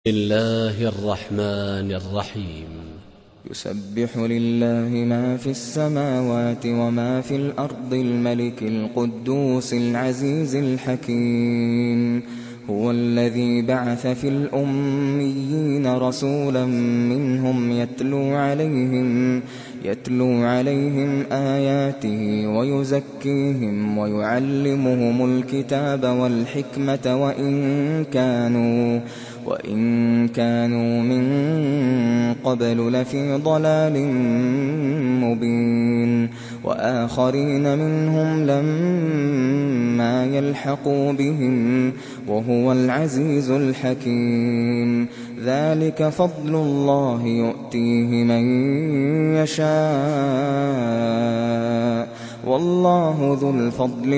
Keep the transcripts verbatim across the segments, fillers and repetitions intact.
بسم الله الرحمن الرحيم. يسبح لله ما في السماوات وما في الأرض الملك القدوس العزيز الحكيم. هو الذي بعث في الأميين رسولا منهم يتلو عليهم يتلو عليهم آياته ويزكيهم ويعلمهم الكتاب والحكمة وإن كانوا وإن كانوا من قبل لفي ضلال مبين. وآخرين منهم لما يلحقوا بهم وهو العزيز الحكيم. ذلك فضل الله يؤتيه من يشاء والله ذو الفضل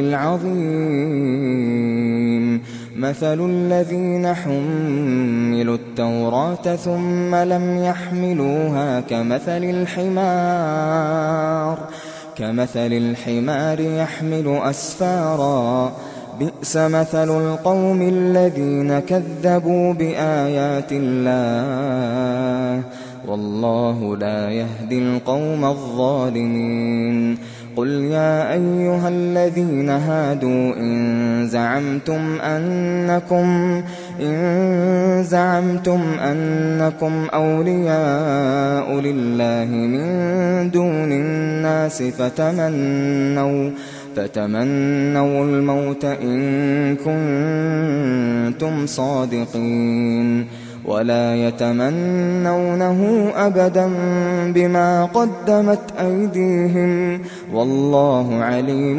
العظيم. مثل الذين حملوا التوراة ثم لم يحملوها كمثل الحمار كمثل الحمار يحمل أسفارا بئس مثل القوم الذين كذبوا بآيات الله والله لا يهدي القوم الظالمين. قل يا أيها الذين هادوا إن زعمتم أنكم إن زعمتم أنكم أولياء لله من دون الناس فتمنوا فتمنوا الموت إن كنتم صادقين ولا يتمنونه أبدا بما قدمت أيديهم والله عليم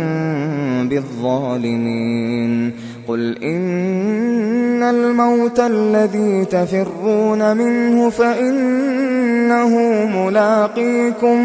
بالظالمين. قل إن الموت الذي تفرون منه فإنه ملاقيكم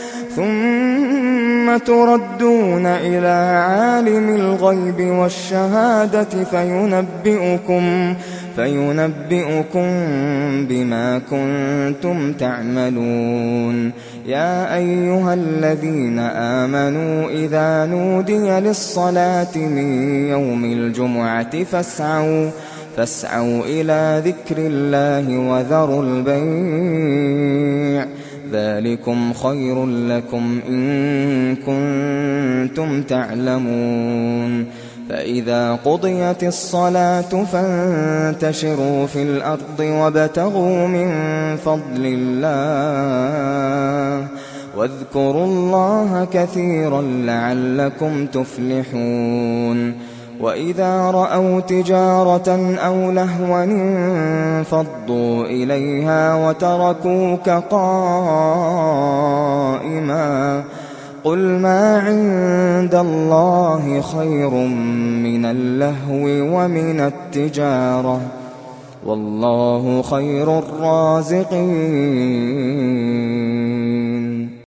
ثم تردون إلى عالم الغيب والشهادة فينبئكم فينبئكم بما كنتم تعملون. يا أيها الذين آمنوا إذا نودي للصلاة من يوم الجمعة فاسعوا فاسعوا إلى ذكر الله وذروا البيع ذلكم خير لكم إن كنتم تعلمون. فإذا قضيت الصلاة فانتشروا في الأرض وابتغوا من فضل الله واذكروا الله كثيرا لعلكم تفلحون. وإذا رأوا تجارة أو لهوا انفضوا إليها وتركوك قائما قل ما عند الله خير من اللهو ومن التجارة والله خير الرازقين.